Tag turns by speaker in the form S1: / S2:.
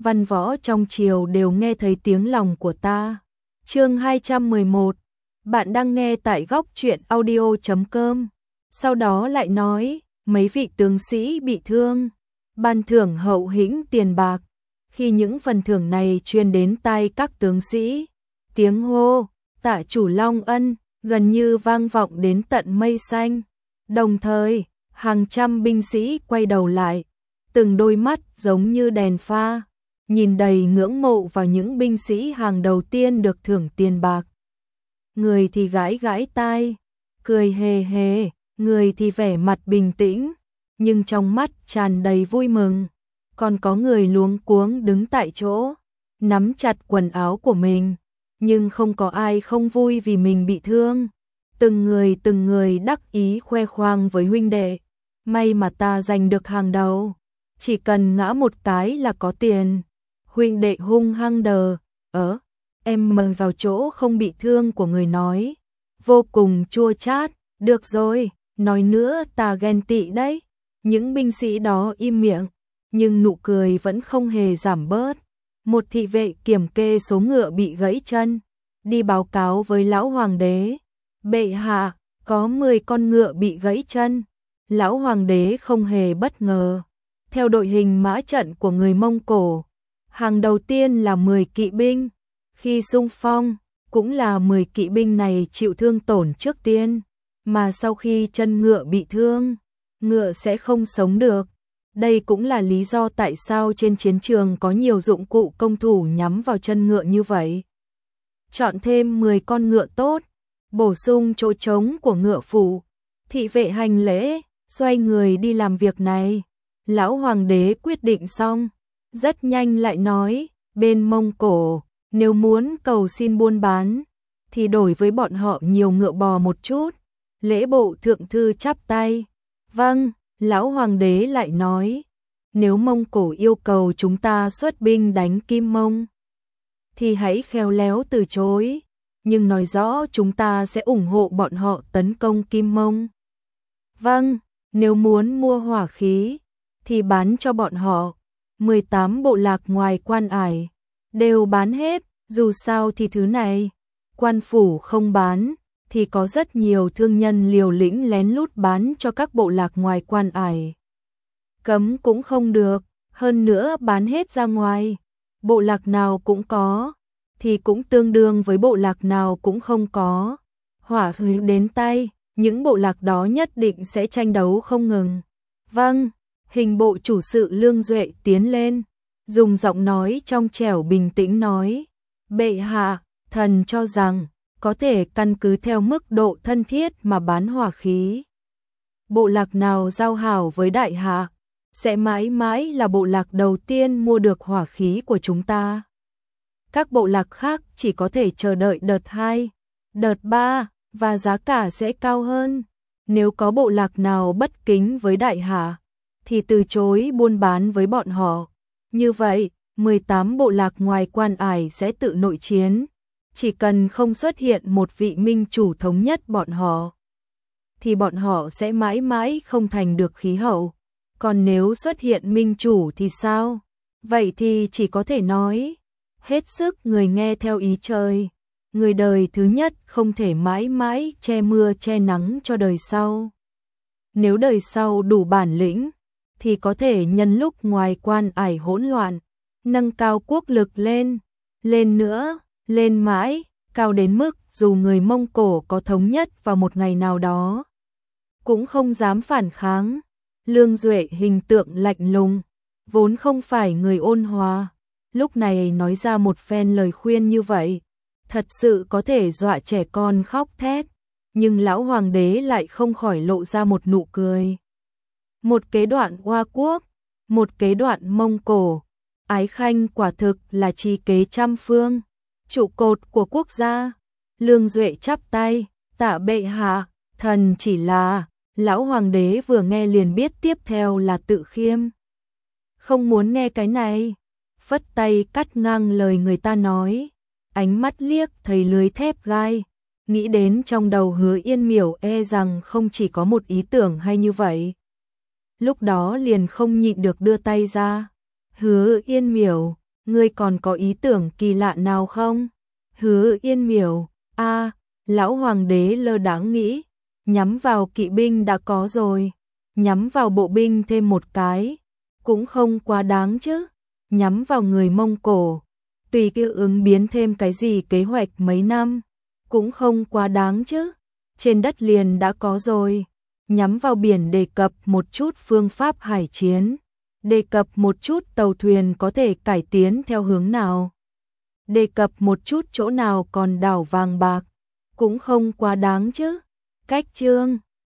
S1: văn võ trong triều đều nghe thấy tiếng lòng của ta. Chương 211. Bạn đang nghe tại góc truyện audio.com. Sau đó lại nói, mấy vị tướng sĩ bị thương, ban thưởng hậu hĩnh tiền bạc. Khi những phần thưởng này truyền đến tai các tướng sĩ, tiếng hô tạ chủ Long Ân gần như vang vọng đến tận mây xanh. Đồng thời, hàng trăm binh sĩ quay đầu lại, từng đôi mắt giống như đèn pha, nhìn đầy ngưỡng mộ vào những binh sĩ hàng đầu tiên được thưởng tiền bạc. Người thì gãi gãi tai, cười hề hề, người thì vẻ mặt bình tĩnh, nhưng trong mắt tràn đầy vui mừng. Còn có người luống cuống đứng tại chỗ, nắm chặt quần áo của mình, nhưng không có ai không vui vì mình bị thương. Từng người đắc ý khoe khoang với huynh đệ, may mà ta giành được hàng đầu, chỉ cần ngã một cái là có tiền. Huynh đệ hung hăng đờ, em mời vào chỗ không bị thương của người nói, vô cùng chua chát, được rồi, nói nữa ta ghen tị đấy. Những binh sĩ đó im miệng, nhưng nụ cười vẫn không hề giảm bớt. Một thị vệ kiểm kê số ngựa bị gãy chân, đi báo cáo với lão hoàng đế. Bệ hạ, có 10 con ngựa bị gãy chân. Lão hoàng đế không hề bất ngờ. Theo đội hình mã trận của người Mông Cổ, hàng đầu tiên là 10 kỵ binh. Khi xung phong, cũng là 10 kỵ binh này chịu thương tổn trước tiên, mà sau khi chân ngựa bị thương, ngựa sẽ không sống được. Đây cũng là lý do tại sao trên chiến trường có nhiều dụng cụ công thủ nhắm vào chân ngựa như vậy. Chọn thêm 10 con ngựa tốt, bổ sung chỗ trống của ngựa phụ. Thị vệ hành lễ, xoay người đi làm việc này. Lão hoàng đế quyết định xong, rất nhanh lại nói, bên Mông Cổ, nếu muốn cầu xin buôn bán, thì đổi với bọn họ nhiều ngựa bò một chút. Lễ bộ thượng thư chắp tay. Vâng, lão hoàng đế lại nói, nếu Mông Cổ yêu cầu chúng ta xuất binh đánh Kim Mông, thì hãy khéo léo từ chối, nhưng nói rõ chúng ta sẽ ủng hộ bọn họ tấn công Kim Mông. Vâng, nếu muốn mua hỏa khí, thì bán cho bọn họ. 18 bộ lạc ngoài Quan Ải đều bán hết, dù sao thì thứ này quan phủ không bán, thì có rất nhiều thương nhân liều lĩnh lén lút bán cho các bộ lạc ngoài Quan Ải. Cấm cũng không được, hơn nữa bán hết ra ngoài, bộ lạc nào cũng có, thì cũng tương đương với bộ lạc nào cũng không có. Hỏa khí đến tay, những bộ lạc đó nhất định sẽ tranh đấu không ngừng. Vâng, hình bộ chủ sự Lương Duệ tiến lên, dùng giọng nói trong trẻo bình tĩnh nói, bệ hạ, thần cho rằng có thể căn cứ theo mức độ thân thiết mà bán hỏa khí. Bộ lạc nào giao hảo với đại hạ, sẽ mãi mãi là bộ lạc đầu tiên mua được hỏa khí của chúng ta. Các bộ lạc khác chỉ có thể chờ đợi đợt 2, đợt 3, và giá cả sẽ cao hơn. Nếu có bộ lạc nào bất kính với đại hạ, thì từ chối buôn bán với bọn họ. Như vậy, 18 bộ lạc ngoài Quan Ải sẽ tự nội chiến. Chỉ cần không xuất hiện một vị minh chủ thống nhất bọn họ, thì bọn họ sẽ mãi mãi không thành được khí hậu. Còn nếu xuất hiện minh chủ thì sao? Vậy thì chỉ có thể nói, hết sức người nghe theo ý trời. Người đời thứ nhất không thể mãi mãi che mưa che nắng cho đời sau. Nếu đời sau đủ bản lĩnh, thì có thể nhân lúc ngoài Quan Ải hỗn loạn, nâng cao quốc lực lên, lên nữa, lên mãi, cao đến mức dù người Mông Cổ có thống nhất vào một ngày nào đó, cũng không dám phản kháng. Lương Duệ hình tượng lạnh lùng, vốn không phải người ôn hòa, lúc này nói ra một phen lời khuyên như vậy, thật sự có thể dọa trẻ con khóc thét, nhưng lão hoàng đế lại không khỏi lộ ra một nụ cười. Một kế đoạn Hoa Quốc, một kế đoạn Mông Cổ, Ái Khanh quả thực là chi kế trăm phương, trụ cột của quốc gia. Lương Duệ chắp tay, tạ bệ hạ, thần chỉ là. Lão hoàng đế vừa nghe liền biết tiếp theo là Tự Khiêm. Không muốn nghe cái này, phất tay cắt ngang lời người ta nói, ánh mắt liếc thấy lưới thép gai, nghĩ đến trong đầu Hứa Yên Miểu e rằng không chỉ có một ý tưởng hay như vậy. Lúc đó liền không nhịn được đưa tay ra. Hứa Yên Miểu, ngươi còn có ý tưởng kỳ lạ nào không? Hứa Yên miểu, lão hoàng đế lơ đãng nghĩ, nhắm vào kỵ binh đã có rồi, nhắm vào bộ binh thêm một cái, cũng không quá đáng chứ, nhắm vào người Mông Cổ, tùy cái ứng biến thêm cái gì kế hoạch mấy năm, cũng không quá đáng chứ, trên đất liền đã có rồi, nhắm vào biển đề cập một chút phương pháp hải chiến, đề cập một chút tàu thuyền có thể cải tiến theo hướng nào, đề cập một chút chỗ nào còn đảo vàng bạc, cũng không quá đáng chứ. Cách chương